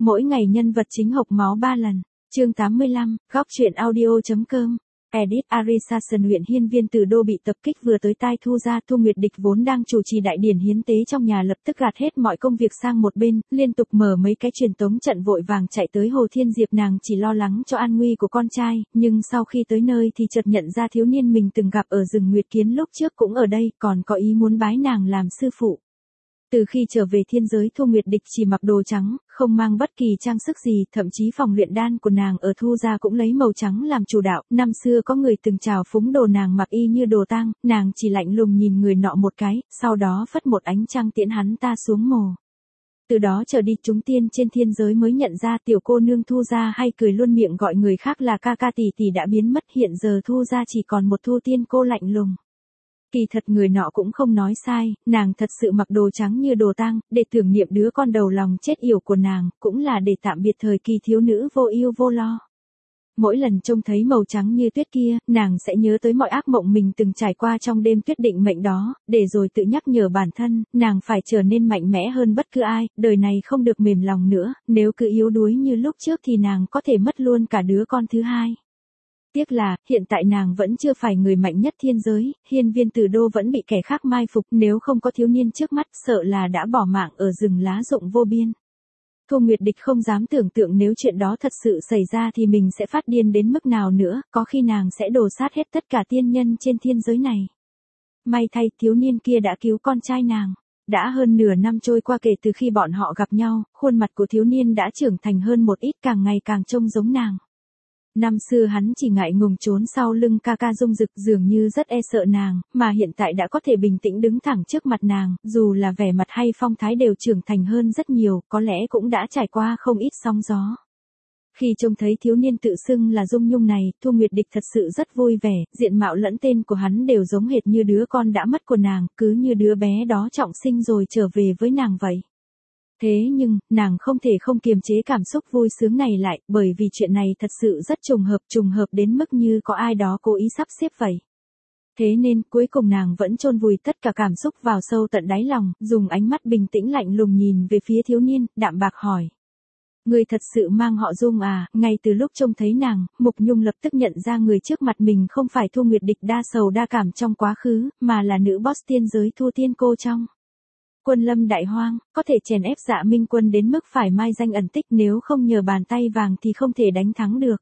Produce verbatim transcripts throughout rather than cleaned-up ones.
Mỗi ngày nhân vật chính hộc máu ba lần. Chương tám mươi lăm, góc truyện audio.com. Edit Arisason huyện Hiên Viên Từ Đô bị tập kích vừa tới tai Thu gia. Thu Nguyệt Địch vốn đang chủ trì đại điển hiến tế trong nhà lập tức gạt hết mọi công việc sang một bên, liên tục mở mấy cái truyền tống trận vội vàng chạy tới Hồ Thiên Diệp. Nàng chỉ lo lắng cho an nguy của con trai, nhưng sau khi tới nơi thì chợt nhận ra thiếu niên mình từng gặp ở rừng Nguyệt Kiến lúc trước cũng ở đây, còn có ý muốn bái nàng làm sư phụ. Từ khi trở về thiên giới, Thu Nguyệt Địch chỉ mặc đồ trắng, không mang bất kỳ trang sức gì, thậm chí phòng luyện đan của nàng ở Thu gia cũng lấy màu trắng làm chủ đạo. Năm xưa có người từng trào phúng đồ nàng mặc y như đồ tang, nàng chỉ lạnh lùng nhìn người nọ một cái, sau đó phất một ánh trăng tiễn hắn ta xuống mồ. Từ đó trở đi chúng tiên trên thiên giới mới nhận ra tiểu cô nương Thu gia hay cười luôn miệng gọi người khác là ca ca tỷ tỷ đã biến mất, hiện giờ Thu gia chỉ còn một Thu tiên cô lạnh lùng. Kỳ thật người nọ cũng không nói sai, nàng thật sự mặc đồ trắng như đồ tang, để tưởng niệm đứa con đầu lòng chết yểu của nàng, cũng là để tạm biệt thời kỳ thiếu nữ vô ưu vô lo. Mỗi lần trông thấy màu trắng như tuyết kia, nàng sẽ nhớ tới mọi ác mộng mình từng trải qua trong đêm tuyết định mệnh đó, để rồi tự nhắc nhở bản thân, nàng phải trở nên mạnh mẽ hơn bất cứ ai, đời này không được mềm lòng nữa, nếu cứ yếu đuối như lúc trước thì nàng có thể mất luôn cả đứa con thứ hai. Tiếc là, hiện tại nàng vẫn chưa phải người mạnh nhất thiên giới, Hiên Viên Từ Đô vẫn bị kẻ khác mai phục, nếu không có thiếu niên trước mắt, sợ là đã bỏ mạng ở rừng lá rụng vô biên. Thu Nguyệt Địch không dám tưởng tượng nếu chuyện đó thật sự xảy ra thì mình sẽ phát điên đến mức nào nữa, có khi nàng sẽ đổ sát hết tất cả tiên nhân trên thiên giới này. May thay, thiếu niên kia đã cứu con trai nàng. Đã hơn nửa năm trôi qua kể từ khi bọn họ gặp nhau, khuôn mặt của thiếu niên đã trưởng thành hơn một ít, càng ngày càng trông giống nàng. Năm xưa hắn chỉ ngại ngùng trốn sau lưng ca ca Dung Dực, dường như rất e sợ nàng, mà hiện tại đã có thể bình tĩnh đứng thẳng trước mặt nàng, dù là vẻ mặt hay phong thái đều trưởng thành hơn rất nhiều, có lẽ cũng đã trải qua không ít sóng gió. Khi trông thấy thiếu niên tự xưng là Dung Nhung này, Thu Nguyệt Địch thật sự rất vui vẻ, diện mạo lẫn tên của hắn đều giống hệt như đứa con đã mất của nàng, cứ như đứa bé đó trọng sinh rồi trở về với nàng vậy. Thế nhưng, nàng không thể không kiềm chế cảm xúc vui sướng này lại, bởi vì chuyện này thật sự rất trùng hợp, trùng hợp đến mức như có ai đó cố ý sắp xếp vậy. Thế nên, cuối cùng nàng vẫn chôn vùi tất cả cảm xúc vào sâu tận đáy lòng, dùng ánh mắt bình tĩnh lạnh lùng nhìn về phía thiếu niên, đạm bạc hỏi. Người thật sự mang họ Dung à? Ngay từ lúc trông thấy nàng, Mục Nhung lập tức nhận ra người trước mặt mình không phải Thu Nguyệt Địch đa sầu đa cảm trong quá khứ, mà là nữ boss tiên giới Thu Tiên Cô trong Quân Lâm Đại Hoang, có thể chèn ép Dạ Minh Quân đến mức phải mai danh ẩn tích, nếu không nhờ bàn tay vàng thì không thể đánh thắng được.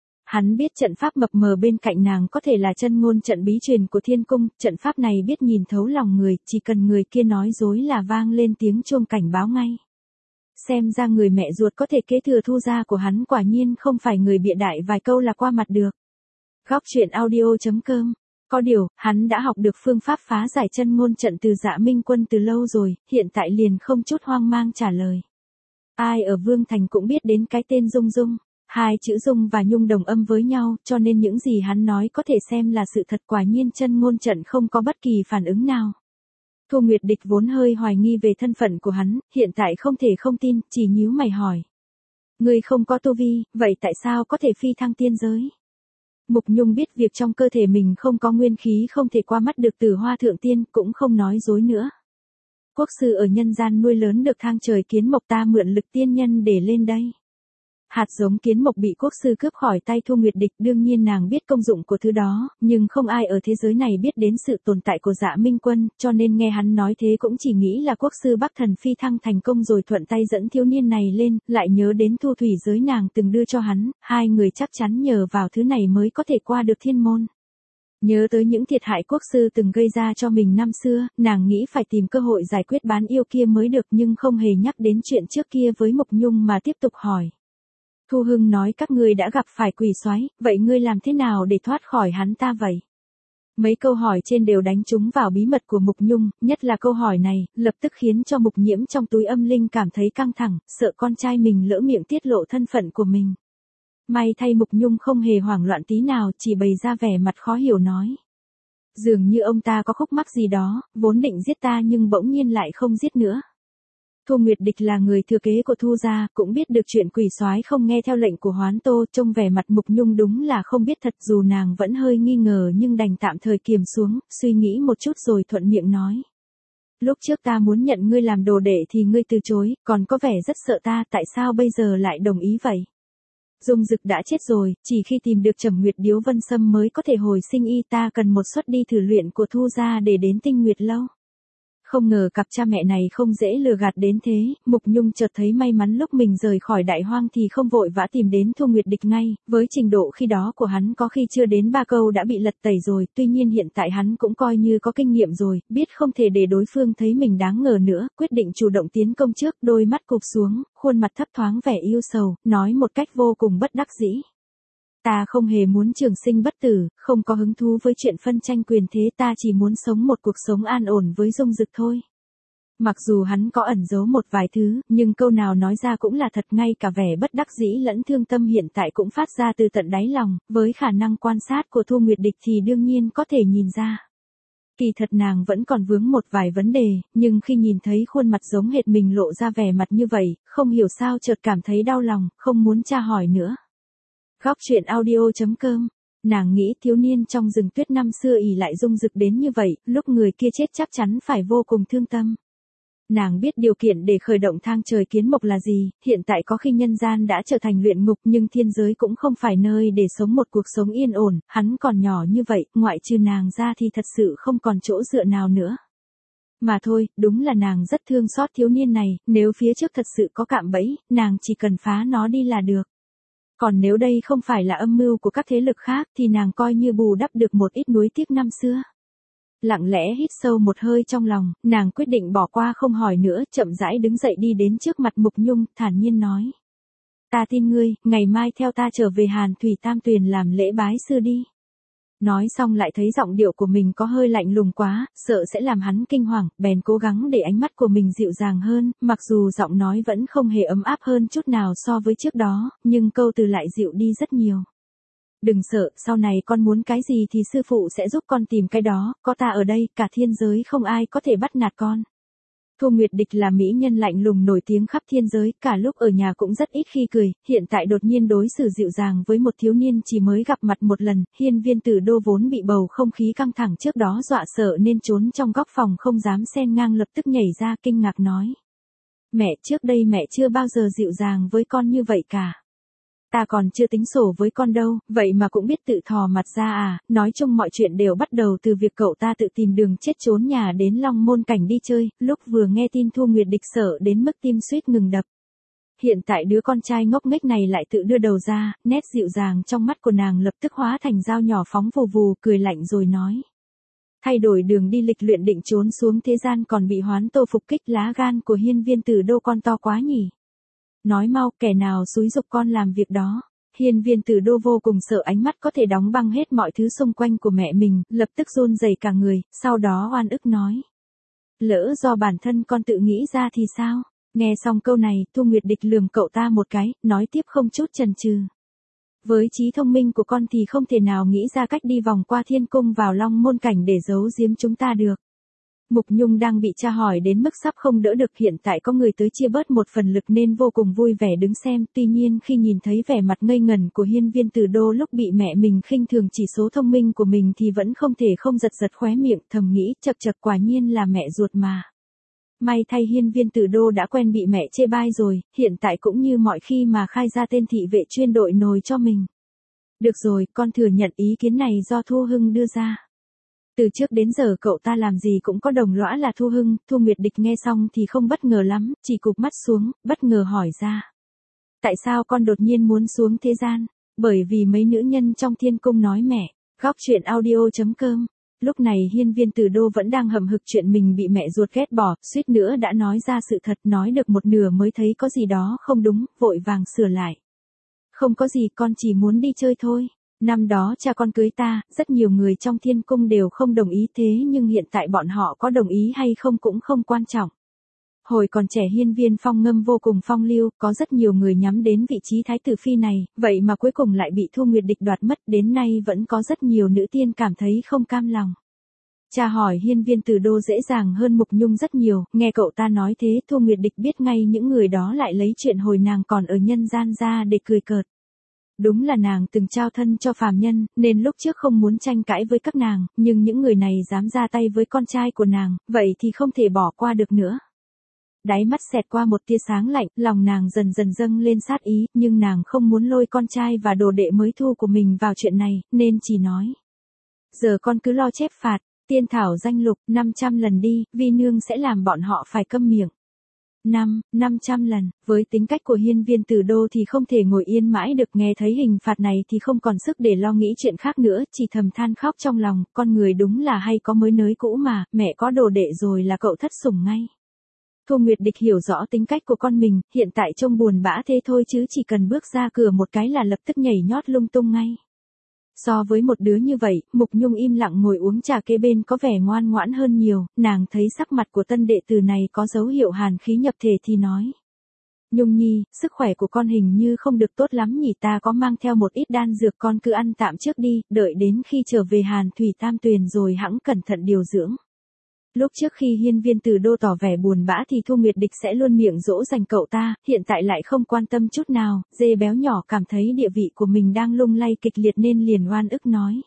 Hắn biết trận pháp mập mờ bên cạnh nàng có thể là chân ngôn trận bí truyền của Thiên Cung, trận pháp này biết nhìn thấu lòng người, chỉ cần người kia nói dối là vang lên tiếng chuông cảnh báo ngay. Xem ra người mẹ ruột có thể kế thừa Thu gia của hắn quả nhiên không phải người bịa đại vài câu là qua mặt được. Góc truyện audio.com. Có điều, hắn đã học được phương pháp phá giải chân ngôn trận từ Dạ Minh Quân từ lâu rồi, hiện tại liền không chút hoang mang trả lời. Ai ở Vương Thành cũng biết đến cái tên Dung Dung, hai chữ Dung và Nhung đồng âm với nhau, cho nên những gì hắn nói có thể xem là sự thật, quả nhiên chân ngôn trận không có bất kỳ phản ứng nào. Thu Nguyệt Địch vốn hơi hoài nghi về thân phận của hắn, hiện tại không thể không tin, chỉ nhíu mày hỏi. Người không có tu vi, vậy tại sao có thể phi thăng tiên giới? Mục Nhung biết việc trong cơ thể mình không có nguyên khí không thể qua mắt được Tử Hoa Thượng Tiên, cũng không nói dối nữa. Quốc sư ở nhân gian nuôi lớn được thang trời kiến mộc, ta mượn lực tiên nhân để lên đây. Hạt giống kiến mộc bị quốc sư cướp khỏi tay Thu Nguyệt Địch, đương nhiên nàng biết công dụng của thứ đó, nhưng không ai ở thế giới này biết đến sự tồn tại của Dạ Minh Quân, cho nên nghe hắn nói thế cũng chỉ nghĩ là quốc sư Bắc Thần phi thăng thành công rồi thuận tay dẫn thiếu niên này lên, lại nhớ đến thu thủy giới nàng từng đưa cho hắn, hai người chắc chắn nhờ vào thứ này mới có thể qua được thiên môn. Nhớ tới những thiệt hại quốc sư từng gây ra cho mình năm xưa, nàng nghĩ phải tìm cơ hội giải quyết bán yêu kia mới được, nhưng không hề nhắc đến chuyện trước kia với Mục Nhung mà tiếp tục hỏi. Thu Hưng nói các ngươi đã gặp phải quỷ soái, vậy ngươi làm thế nào để thoát khỏi hắn ta vậy? Mấy câu hỏi trên đều đánh trúng vào bí mật của Mục Nhung, nhất là câu hỏi này, lập tức khiến cho Mục Nhiễm trong túi âm linh cảm thấy căng thẳng, sợ con trai mình lỡ miệng tiết lộ thân phận của mình. May thay Mục Nhung không hề hoảng loạn tí nào, chỉ bày ra vẻ mặt khó hiểu nói. Dường như ông ta có khúc mắc gì đó, vốn định giết ta nhưng bỗng nhiên lại không giết nữa. Thu Nguyệt Địch là người thừa kế của Thu gia, cũng biết được chuyện quỷ soái không nghe theo lệnh của Hoán Tô, trông vẻ mặt Mục Nhung đúng là không biết thật, dù nàng vẫn hơi nghi ngờ nhưng đành tạm thời kiềm xuống, suy nghĩ một chút rồi thuận miệng nói. Lúc trước ta muốn nhận ngươi làm đồ đệ thì ngươi từ chối, còn có vẻ rất sợ ta, tại sao bây giờ lại đồng ý vậy? Dung Dực đã chết rồi, chỉ khi tìm được Trầm Nguyệt Điếu Vân Sâm mới có thể hồi sinh y, ta cần một suất đi thử luyện của Thu gia để đến Tinh Nguyệt lâu. Không ngờ cặp cha mẹ này không dễ lừa gạt đến thế, Mục Nhung chợt thấy may mắn lúc mình rời khỏi Đại Hoang thì không vội vã tìm đến Thu Nguyệt Địch ngay, với trình độ khi đó của hắn có khi chưa đến ba câu đã bị lật tẩy rồi, tuy nhiên hiện tại hắn cũng coi như có kinh nghiệm rồi, biết không thể để đối phương thấy mình đáng ngờ nữa, quyết định chủ động tiến công trước, đôi mắt cụp xuống, khuôn mặt thấp thoáng vẻ yêu sầu, nói một cách vô cùng bất đắc dĩ. Ta không hề muốn trường sinh bất tử, không có hứng thú với chuyện phân tranh quyền thế, ta chỉ muốn sống một cuộc sống an ổn với Dung Dực thôi. Mặc dù hắn có ẩn giấu một vài thứ, nhưng câu nào nói ra cũng là thật, ngay cả vẻ bất đắc dĩ lẫn thương tâm hiện tại cũng phát ra từ tận đáy lòng, với khả năng quan sát của Thu Nguyệt Địch thì đương nhiên có thể nhìn ra. Kỳ thật nàng vẫn còn vướng một vài vấn đề, nhưng khi nhìn thấy khuôn mặt giống hệt mình lộ ra vẻ mặt như vậy, không hiểu sao chợt cảm thấy đau lòng, không muốn tra hỏi nữa. Góc truyện audio chấm com. Nàng nghĩ thiếu niên trong rừng tuyết năm xưa ỷ lại Dung Dực đến như vậy, lúc người kia chết chắc chắn phải vô cùng thương tâm. Nàng biết điều kiện để khởi động thang trời kiến mộc là gì, hiện tại có khi nhân gian đã trở thành luyện ngục nhưng thiên giới cũng không phải nơi để sống một cuộc sống yên ổn, hắn còn nhỏ như vậy, ngoại trừ nàng ra thì thật sự không còn chỗ dựa nào nữa. Mà thôi, đúng là nàng rất thương xót thiếu niên này, nếu phía trước thật sự có cạm bẫy, nàng chỉ cần phá nó đi là được. Còn nếu đây không phải là âm mưu của các thế lực khác thì nàng coi như bù đắp được một ít nuối tiếc năm xưa. Lặng lẽ hít sâu một hơi trong lòng, nàng quyết định bỏ qua không hỏi nữa, chậm rãi đứng dậy đi đến trước mặt Mục Nhung, thản nhiên nói. Ta tin ngươi, ngày mai theo ta trở về Hàn Thủy Tam Tuyền làm lễ bái sư đi. Nói xong lại thấy giọng điệu của mình có hơi lạnh lùng quá, sợ sẽ làm hắn kinh hoàng, bèn cố gắng để ánh mắt của mình dịu dàng hơn, mặc dù giọng nói vẫn không hề ấm áp hơn chút nào so với trước đó, nhưng câu từ lại dịu đi rất nhiều. Đừng sợ, sau này con muốn cái gì thì sư phụ sẽ giúp con tìm cái đó, có ta ở đây, cả thiên giới không ai có thể bắt nạt con. Thu Nguyệt Địch là mỹ nhân lạnh lùng nổi tiếng khắp thiên giới, cả lúc ở nhà cũng rất ít khi cười, hiện tại đột nhiên đối xử dịu dàng với một thiếu niên chỉ mới gặp mặt một lần, Hiên Viên Tử Đô vốn bị bầu không khí căng thẳng trước đó dọa sợ nên trốn trong góc phòng không dám xen ngang lập tức nhảy ra kinh ngạc nói. Mẹ, trước đây mẹ chưa bao giờ dịu dàng với con như vậy cả. Ta còn chưa tính sổ với con đâu, vậy mà cũng biết tự thò mặt ra à, nói chung mọi chuyện đều bắt đầu từ việc cậu ta tự tìm đường chết trốn nhà đến Long Môn Cảnh đi chơi, lúc vừa nghe tin Thu Nguyệt Địch sợ đến mức tim suýt ngừng đập. Hiện tại đứa con trai ngốc nghếch này lại tự đưa đầu ra, nét dịu dàng trong mắt của nàng lập tức hóa thành dao nhỏ phóng vù vù, cười lạnh rồi nói. Thay đổi đường đi lịch luyện định trốn xuống thế gian còn bị Hoán Tô phục kích, lá gan của Hiên Viên Tử Đô con to quá nhỉ. Nói mau, kẻ nào xúi giục con làm việc đó. Hiên Viên Tử Đô vô cùng sợ ánh mắt có thể đóng băng hết mọi thứ xung quanh của mẹ mình, lập tức run rẩy cả người, sau đó oan ức nói. Lỡ do bản thân con tự nghĩ ra thì sao? Nghe xong câu này, Thu Nguyệt Địch lườm cậu ta một cái, nói tiếp không chút chần chừ. Với trí thông minh của con thì không thể nào nghĩ ra cách đi vòng qua thiên cung vào Long Môn Cảnh để giấu giếm chúng ta được. Mục Nhung đang bị tra hỏi đến mức sắp không đỡ được, hiện tại có người tới chia bớt một phần lực nên vô cùng vui vẻ đứng xem, tuy nhiên khi nhìn thấy vẻ mặt ngây ngẩn của Hiên Viên Tử Đô lúc bị mẹ mình khinh thường chỉ số thông minh của mình thì vẫn không thể không giật giật khóe miệng, thầm nghĩ chật chật quả nhiên là mẹ ruột mà. May thay Hiên Viên Tử Đô đã quen bị mẹ chê bai rồi, hiện tại cũng như mọi khi mà khai ra tên thị vệ chuyên đội nồi cho mình. Được rồi, con thừa nhận ý kiến này do Thu Hưng đưa ra. Từ trước đến giờ cậu ta làm gì cũng có đồng lõa là Thu Hưng, Thu Nguyệt Địch nghe xong thì không bất ngờ lắm, chỉ cụp mắt xuống, bất ngờ hỏi ra. Tại sao con đột nhiên muốn xuống thế gian? Bởi vì mấy nữ nhân trong thiên cung nói mẹ. Góc truyện audio chấm com. Lúc này Hiên Viên Tử Đô vẫn đang hậm hực chuyện mình bị mẹ ruột ghét bỏ, suýt nữa đã nói ra sự thật, nói được một nửa mới thấy có gì đó không đúng, vội vàng sửa lại. Không có gì, con chỉ muốn đi chơi thôi. Năm đó cha con cưới ta, rất nhiều người trong thiên cung đều không đồng ý, thế nhưng hiện tại bọn họ có đồng ý hay không cũng không quan trọng. Hồi còn trẻ Hiên Viên Phong Ngâm vô cùng phong lưu, có rất nhiều người nhắm đến vị trí thái tử phi này, vậy mà cuối cùng lại bị Thu Nguyệt Địch đoạt mất, đến nay vẫn có rất nhiều nữ tiên cảm thấy không cam lòng. Cha hỏi Hiên Viên Tử Đô dễ dàng hơn Mục Nhung rất nhiều, nghe cậu ta nói thế Thu Nguyệt Địch biết ngay những người đó lại lấy chuyện hồi nàng còn ở nhân gian ra để cười cợt. Đúng là nàng từng trao thân cho phàm nhân, nên lúc trước không muốn tranh cãi với các nàng, nhưng những người này dám ra tay với con trai của nàng, vậy thì không thể bỏ qua được nữa. Đáy mắt xẹt qua một tia sáng lạnh, lòng nàng dần dần dâng lên sát ý, nhưng nàng không muốn lôi con trai và đồ đệ mới thu của mình vào chuyện này, nên chỉ nói. Giờ con cứ lo chép phạt, tiên thảo danh lục, năm trăm lần đi, vi nương sẽ làm bọn họ phải câm miệng. Năm, năm trăm lần, với tính cách của hiên viên tử đô thì không thể ngồi yên mãi được, nghe thấy hình phạt này thì không còn sức để lo nghĩ chuyện khác nữa, chỉ thầm than khóc trong lòng, con người đúng là hay có mới nới cũ mà, mẹ có đồ đệ rồi là cậu thất sủng ngay. Thu Nguyệt Địch hiểu rõ tính cách của con mình, hiện tại trông buồn bã thế thôi chứ chỉ cần bước ra cửa một cái là lập tức nhảy nhót lung tung ngay. So với một đứa như vậy, Mục Nhung im lặng ngồi uống trà kế bên có vẻ ngoan ngoãn hơn nhiều, nàng thấy sắc mặt của tân đệ tử này có dấu hiệu hàn khí nhập thể thì nói. Nhung nhi, sức khỏe của con hình như không được tốt lắm nhỉ, ta có mang theo một ít đan dược, con cứ ăn tạm trước đi, đợi đến khi trở về Hàn Thủy Tam Tuyền rồi hẵng cẩn thận điều dưỡng. Lúc trước khi hiên viên tử đô tỏ vẻ buồn bã thì Thu Nguyệt Địch sẽ luôn miệng dỗ dành cậu ta, hiện tại lại không quan tâm chút nào, dê béo nhỏ cảm thấy địa vị của mình đang lung lay kịch liệt nên liền oan ức nói.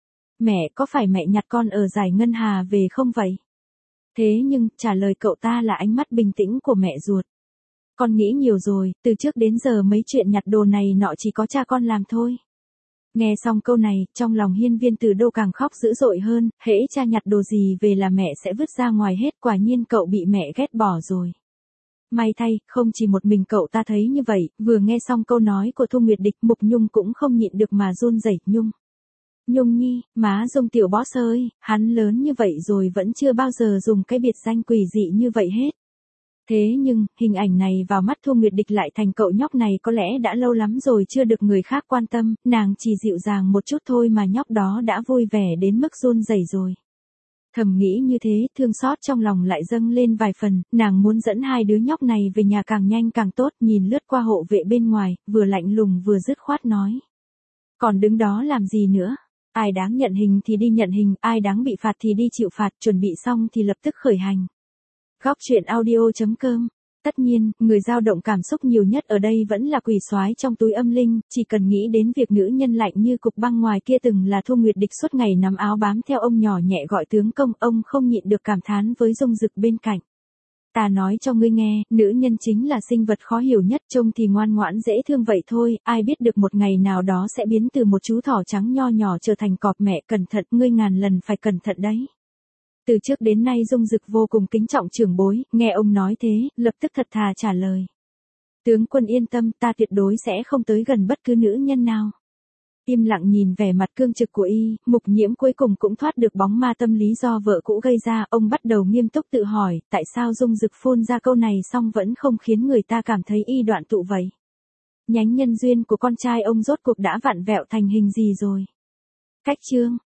Mẹ, có phải mẹ nhặt con ở giải ngân hà về không vậy? Thế nhưng, trả lời cậu ta là ánh mắt bình tĩnh của mẹ ruột. Con nghĩ nhiều rồi, từ trước đến giờ mấy chuyện nhặt đồ này nọ chỉ có cha con làm thôi. Nghe xong câu này, trong lòng hiên viên tử đô càng khóc dữ dội hơn, hễ cha nhặt đồ gì về là mẹ sẽ vứt ra ngoài hết, quả nhiên cậu bị mẹ ghét bỏ rồi. May thay, không chỉ một mình cậu ta thấy như vậy, vừa nghe xong câu nói của Thu Nguyệt Địch, Mục Nhung cũng không nhịn được mà run rẩy. Nhung. Nhung nhi, má Dung tiểu boss ơi, hắn lớn như vậy rồi vẫn chưa bao giờ dùng cái biệt danh quỷ dị như vậy hết. Thế nhưng, hình ảnh này vào mắt Thu Nguyệt Địch lại thành cậu nhóc này có lẽ đã lâu lắm rồi chưa được người khác quan tâm, nàng chỉ dịu dàng một chút thôi mà nhóc đó đã vui vẻ đến mức run rẩy rồi. Thầm nghĩ như thế, thương xót trong lòng lại dâng lên vài phần, nàng muốn dẫn hai đứa nhóc này về nhà càng nhanh càng tốt, nhìn lướt qua hộ vệ bên ngoài, vừa lạnh lùng vừa dứt khoát nói. Còn đứng đó làm gì nữa? Ai đáng nhận hình thì đi nhận hình, ai đáng bị phạt thì đi chịu phạt, chuẩn bị xong thì lập tức khởi hành. Góc truyện audio chấm com. Tất nhiên, người dao động cảm xúc nhiều nhất ở đây vẫn là quỷ soái trong túi âm linh, chỉ cần nghĩ đến việc nữ nhân lạnh như cục băng ngoài kia từng là Thu Nguyệt Địch suốt ngày nắm áo bám theo ông nhỏ nhẹ gọi tướng công, ông không nhịn được cảm thán với Dung Dực bên cạnh. Ta nói cho ngươi nghe, nữ nhân chính là sinh vật khó hiểu nhất, trông thì ngoan ngoãn dễ thương vậy thôi, ai biết được một ngày nào đó sẽ biến từ một chú thỏ trắng nho nhỏ trở thành cọp, mẹ cẩn thận, ngươi ngàn lần phải cẩn thận đấy. Từ trước đến nay Dung Dực vô cùng kính trọng trưởng bối, nghe ông nói thế, lập tức thật thà trả lời. Tướng quân yên tâm, ta tuyệt đối sẽ không tới gần bất cứ nữ nhân nào. Im lặng nhìn vẻ mặt cương trực của y, Mục Nhiễm cuối cùng cũng thoát được bóng ma tâm lý do vợ cũ gây ra, ông bắt đầu nghiêm túc tự hỏi, tại sao Dung Dực phun ra câu này xong vẫn không khiến người ta cảm thấy y đoạn tụ vậy. Nhánh nhân duyên của con trai ông rốt cuộc đã vặn vẹo thành hình gì rồi? Cách chương